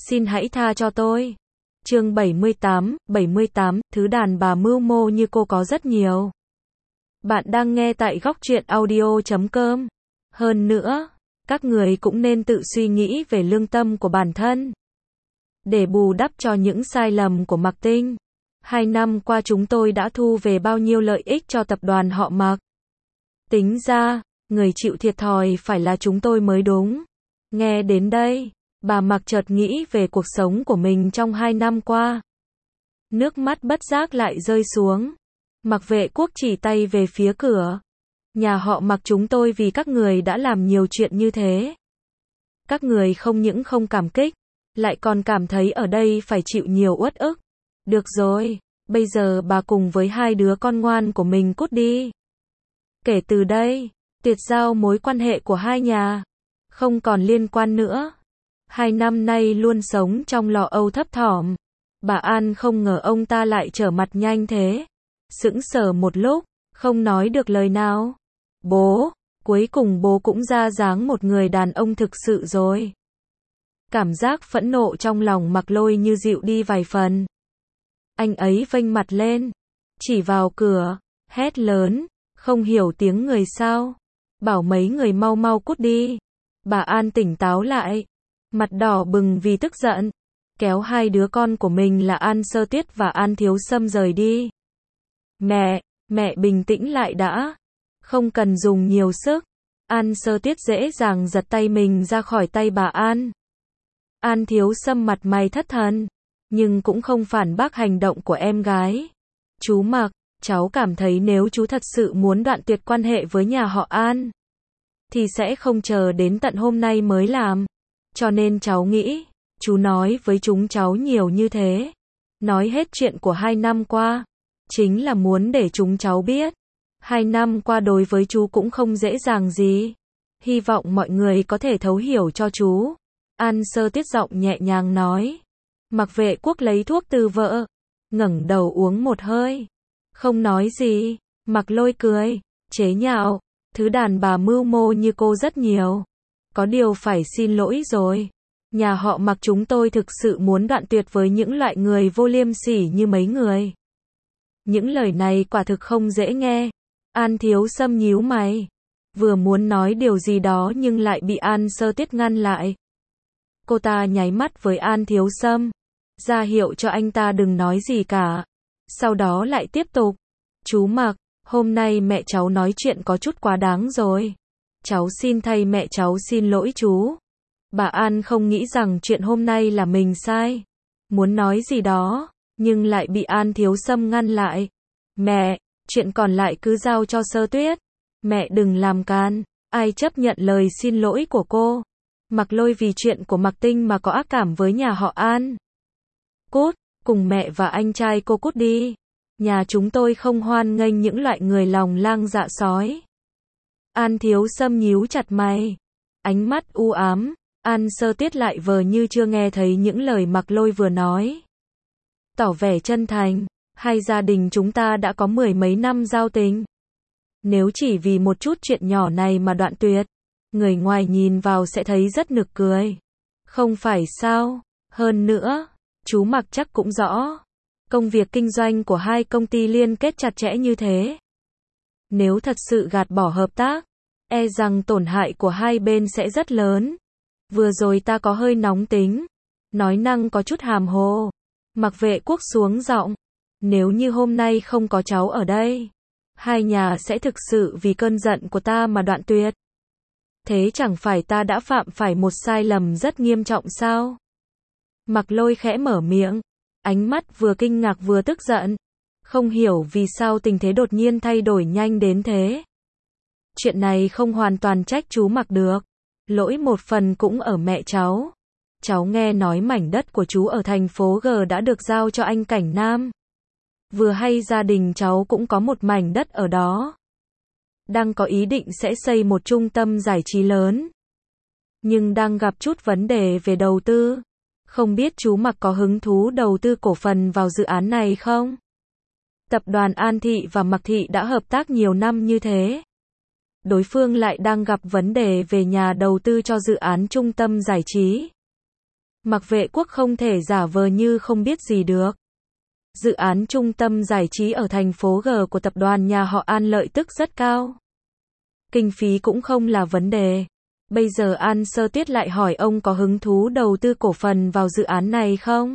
Xin hãy tha cho tôi. Chương 78, thứ đàn bà mưu mô như cô có rất nhiều. Bạn đang nghe tại góc truyện audio.com. Hơn nữa, các người cũng nên tự suy nghĩ về lương tâm của bản thân. Để bù đắp cho những sai lầm của Mạc Tinh. 2 năm qua chúng tôi đã thu về bao nhiêu lợi ích cho tập đoàn họ Mạc. Tính ra, người chịu thiệt thòi phải là chúng tôi mới đúng. Nghe đến đây, bà Mạc chợt nghĩ về cuộc sống của mình trong 2 năm qua. Nước mắt bất giác lại rơi xuống. Mạc Vệ Quốc chỉ tay về phía cửa. Nhà họ Mạc chúng tôi vì các người đã làm nhiều chuyện như thế. Các người không những không cảm kích, lại còn cảm thấy ở đây phải chịu nhiều uất ức. Được rồi, bây giờ bà cùng với 2 đứa con ngoan của mình cút đi. Kể từ đây, tuyệt giao mối quan hệ của 2 nhà. Không còn liên quan nữa. 2 năm nay luôn sống trong lo âu thấp thỏm. Bà An không ngờ ông ta lại trở mặt nhanh thế. Sững sờ một lúc, không nói được lời nào. Bố, cuối cùng bố cũng ra dáng một người đàn ông thực sự rồi. Cảm giác phẫn nộ trong lòng Mạc Lôi như dịu đi vài phần. Anh ấy vênh mặt lên, chỉ vào cửa, hét lớn, không hiểu tiếng người sao. Bảo mấy người mau mau cút đi. Bà An tỉnh táo lại, mặt đỏ bừng vì tức giận, kéo 2 đứa con của mình là An Sơ Tuyết và An Thiếu Sâm rời đi. Mẹ bình tĩnh lại đã. Không cần dùng nhiều sức. An Sơ Tuyết dễ dàng giật tay mình ra khỏi tay bà An. An Thiếu Sâm mặt mày thất thần, nhưng cũng không phản bác hành động của em gái. Chú Mạc, cháu cảm thấy nếu chú thật sự muốn đoạn tuyệt quan hệ với nhà họ An, thì sẽ không chờ đến tận hôm nay mới làm. Cho nên cháu nghĩ, chú nói với chúng cháu nhiều như thế. Nói hết chuyện của 2 năm qua, chính là muốn để chúng cháu biết. 2 năm qua đối với chú cũng không dễ dàng gì. Hy vọng mọi người có thể thấu hiểu cho chú. An Sơ Tuyết giọng nhẹ nhàng nói. Mạc Vệ Quốc lấy thuốc từ vợ, ngẩng đầu uống một hơi. Không nói gì. Mạc Lôi cười, chế nhạo. Thứ đàn bà mưu mô như cô rất nhiều. Có điều phải xin lỗi rồi. Nhà họ Mạc chúng tôi thực sự muốn đoạn tuyệt với những loại người vô liêm sỉ như mấy người. Những lời này quả thực không dễ nghe. An Thiếu Sâm nhíu mày. Vừa muốn nói điều gì đó nhưng lại bị An Sơ Tuyết ngăn lại. Cô ta nháy mắt với An Thiếu Sâm, ra hiệu cho anh ta đừng nói gì cả. Sau đó lại tiếp tục. Chú Mạc, hôm nay mẹ cháu nói chuyện có chút quá đáng rồi. Cháu xin thay mẹ cháu xin lỗi chú. Bà An không nghĩ rằng chuyện hôm nay là mình sai. Muốn nói gì đó, nhưng lại bị An Thiếu Sâm ngăn lại. Mẹ, chuyện còn lại cứ giao cho Sơ Tuyết. Mẹ đừng làm can. Ai chấp nhận lời xin lỗi của cô. Mạc Lôi vì chuyện của Mạc Tinh mà có ác cảm với nhà họ An. Cút, cùng mẹ và anh trai cô cút đi. Nhà chúng tôi không hoan nghênh những loại người lòng lang dạ sói. An Thiếu Sâm nhíu chặt mày, ánh mắt u ám. An Sơ Tuyết lại vờ như chưa nghe thấy những lời Mạc Lôi vừa nói. Tỏ vẻ chân thành, 2 gia đình chúng ta đã có 10 mấy năm giao tình. Nếu chỉ vì một chút chuyện nhỏ này mà đoạn tuyệt, người ngoài nhìn vào sẽ thấy rất nực cười. Không phải sao? Hơn nữa, chú Mạc chắc cũng rõ. Công việc kinh doanh của 2 công ty liên kết chặt chẽ như thế. Nếu thật sự gạt bỏ hợp tác, e rằng tổn hại của 2 bên sẽ rất lớn. Vừa rồi ta có hơi nóng tính, nói năng có chút hàm hồ. Mạc Vệ Quốc xuống giọng. Nếu như hôm nay không có cháu ở đây, 2 nhà sẽ thực sự vì cơn giận của ta mà đoạn tuyệt. Thế chẳng phải ta đã phạm phải một sai lầm rất nghiêm trọng sao? Mạc Lôi khẽ mở miệng, ánh mắt vừa kinh ngạc vừa tức giận. Không hiểu vì sao tình thế đột nhiên thay đổi nhanh đến thế. Chuyện này không hoàn toàn trách chú Mạc được. Lỗi một phần cũng ở mẹ cháu. Cháu nghe nói mảnh đất của chú ở thành phố G đã được giao cho anh Cảnh Nam. Vừa hay gia đình cháu cũng có một mảnh đất ở đó. Đang có ý định sẽ xây một trung tâm giải trí lớn. Nhưng đang gặp chút vấn đề về đầu tư. Không biết chú Mạc có hứng thú đầu tư cổ phần vào dự án này không? Tập đoàn An Thị và Mạc Thị đã hợp tác nhiều năm như thế. Đối phương lại đang gặp vấn đề về nhà đầu tư cho dự án trung tâm giải trí. Mặc Vệ Quốc không thể giả vờ như không biết gì được. Dự án trung tâm giải trí ở thành phố G của tập đoàn nhà họ An lợi tức rất cao. Kinh phí cũng không là vấn đề. Bây giờ An Sơ Tuyết lại hỏi ông có hứng thú đầu tư cổ phần vào dự án này không?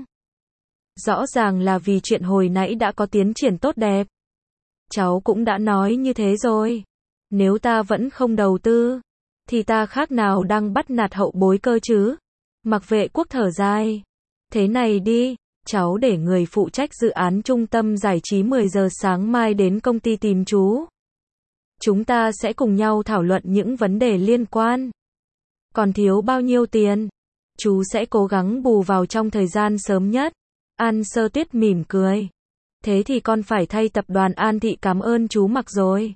Rõ ràng là vì chuyện hồi nãy đã có tiến triển tốt đẹp. Cháu cũng đã nói như thế rồi. Nếu ta vẫn không đầu tư, thì ta khác nào đang bắt nạt hậu bối cơ chứ? Mặc Vệ Quốc thở dài. Thế này đi, cháu để người phụ trách dự án trung tâm giải trí 10 giờ sáng mai đến công ty tìm chú. Chúng ta sẽ cùng nhau thảo luận những vấn đề liên quan. Còn thiếu bao nhiêu tiền? Chú sẽ cố gắng bù vào trong thời gian sớm nhất. An Sơ Tuyết mỉm cười. Thế thì con phải thay tập đoàn An Thị cảm ơn chú Mặc rồi.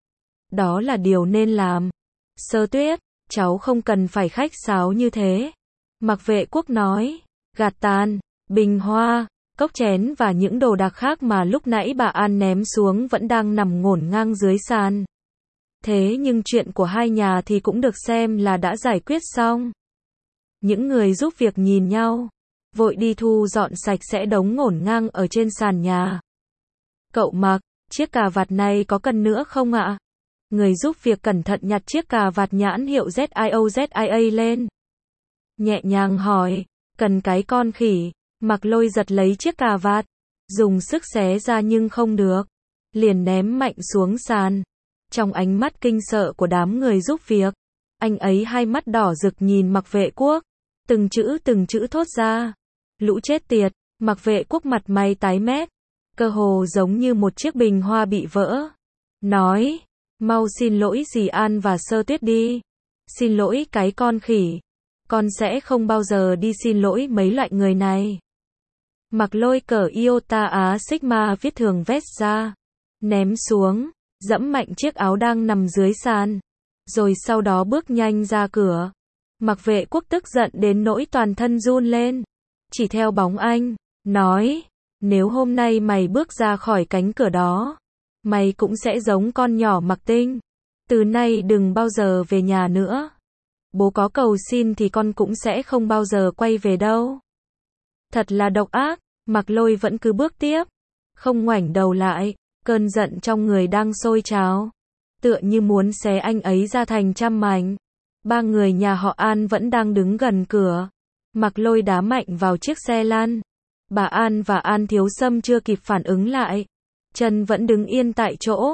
Đó là điều nên làm. Sơ Tuyết, cháu không cần phải khách sáo như thế. Mặc Vệ Quốc nói. Gạt tàn, bình hoa, cốc chén và những đồ đạc khác mà lúc nãy bà An ném xuống vẫn đang nằm ngổn ngang dưới sàn. Thế nhưng chuyện của hai nhà thì cũng được xem là đã giải quyết xong. Những người giúp việc nhìn nhau, vội đi thu dọn sạch sẽ đống ngổn ngang ở trên sàn nhà. Cậu Mặc, chiếc cà vạt này có cần nữa không ạ? Người giúp việc cẩn thận nhặt chiếc cà vạt nhãn hiệu ZIA lên. Nhẹ nhàng hỏi, cần cái con khỉ. Mặc Lôi giật lấy chiếc cà vạt, dùng sức xé ra nhưng không được, liền ném mạnh xuống sàn. Trong ánh mắt kinh sợ của đám người giúp việc, anh ấy hai mắt đỏ rực nhìn Mặc Vệ Quốc, từng chữ thốt ra. Lũ chết tiệt. Mặc Vệ Quốc mặt mày tái mét, cơ hồ giống như một chiếc bình hoa bị vỡ. Nói, mau xin lỗi dì An và Sơ Tuyết đi. Xin lỗi cái con khỉ. Con sẽ không bao giờ đi xin lỗi mấy loại người này. Mặc Lôi cởi Iota Á Sigma viết thường vest ra, ném xuống, dẫm mạnh chiếc áo đang nằm dưới sàn, rồi sau đó bước nhanh ra cửa. Mặc Vệ Quốc tức giận đến nỗi toàn thân run lên, chỉ theo bóng anh, nói, nếu hôm nay mày bước ra khỏi cánh cửa đó, mày cũng sẽ giống con nhỏ Mặc Tinh. Từ nay đừng bao giờ về nhà nữa. Bố có cầu xin thì con cũng sẽ không bao giờ quay về đâu. Thật là độc ác. Mặc Lôi vẫn cứ bước tiếp, không ngoảnh đầu lại, cơn giận trong người đang sôi trào, tựa như muốn xé anh ấy ra thành trăm mảnh. Ba người nhà họ An vẫn đang đứng gần cửa. Mặc Lôi đá mạnh vào chiếc xe lăn. Bà An và An Thiếu Sâm chưa kịp phản ứng lại, chân vẫn đứng yên tại chỗ.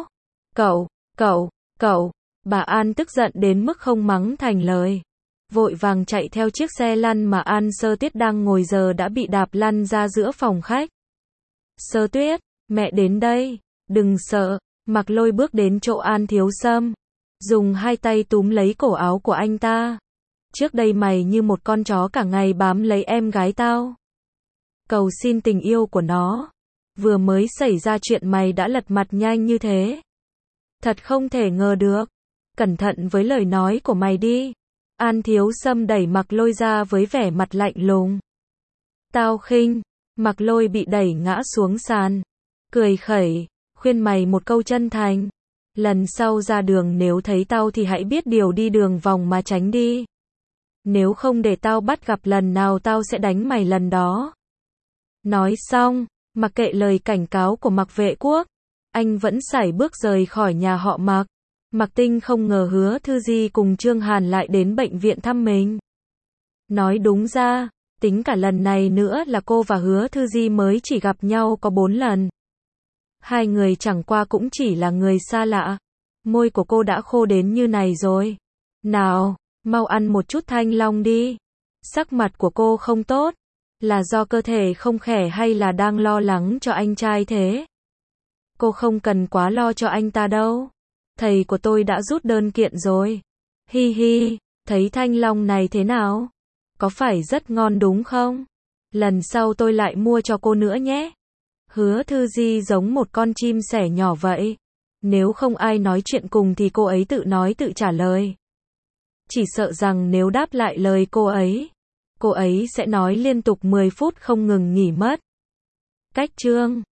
Cậu. Bà An tức giận đến mức không mắng thành lời, vội vàng chạy theo chiếc xe lăn mà An Sơ Tuyết đang ngồi giờ đã bị đạp lăn ra giữa phòng khách. Sơ Tuyết, mẹ đến đây, đừng sợ. Mặc Lôi bước đến chỗ An Thiếu Sâm, dùng hai tay túm lấy cổ áo của anh ta. Trước đây mày như một con chó cả ngày bám lấy em gái tao, cầu xin tình yêu của nó. Vừa mới xảy ra chuyện mày đã lật mặt nhanh như thế. Thật không thể ngờ được. Cẩn thận với lời nói của mày đi. An Thiếu Sâm đẩy Mặc Lôi ra với vẻ mặt lạnh lùng. Tao khinh. Mặc Lôi bị đẩy ngã xuống sàn, cười khẩy, khuyên mày một câu chân thành. Lần sau ra đường nếu thấy tao thì hãy biết điều đi đường vòng mà tránh đi. Nếu không để tao bắt gặp lần nào tao sẽ đánh mày lần đó. Nói xong, mặc kệ lời cảnh cáo của Mặc Vệ Quốc, anh vẫn sải bước rời khỏi nhà họ Mặc. Mặc Tinh không ngờ Hứa Thư Di cùng Trương Hàn lại đến bệnh viện thăm mình. Nói đúng ra, tính cả lần này nữa là cô và Hứa Thư Di mới chỉ gặp nhau có 4 lần. Hai người chẳng qua cũng chỉ là người xa lạ. Môi của cô đã khô đến như này rồi. Nào, mau ăn một chút thanh long đi. Sắc mặt của cô không tốt. Là do cơ thể không khỏe hay là đang lo lắng cho anh trai thế? Cô không cần quá lo cho anh ta đâu. Thầy của tôi đã rút đơn kiện rồi. Hi hi, thấy thanh long này thế nào? Có phải rất ngon đúng không? Lần sau tôi lại mua cho cô nữa nhé. Hứa Thư Di giống một con chim sẻ nhỏ vậy. Nếu không ai nói chuyện cùng thì cô ấy tự nói tự trả lời. Chỉ sợ rằng nếu đáp lại lời cô ấy sẽ nói liên tục 10 phút không ngừng nghỉ mất. Cách chương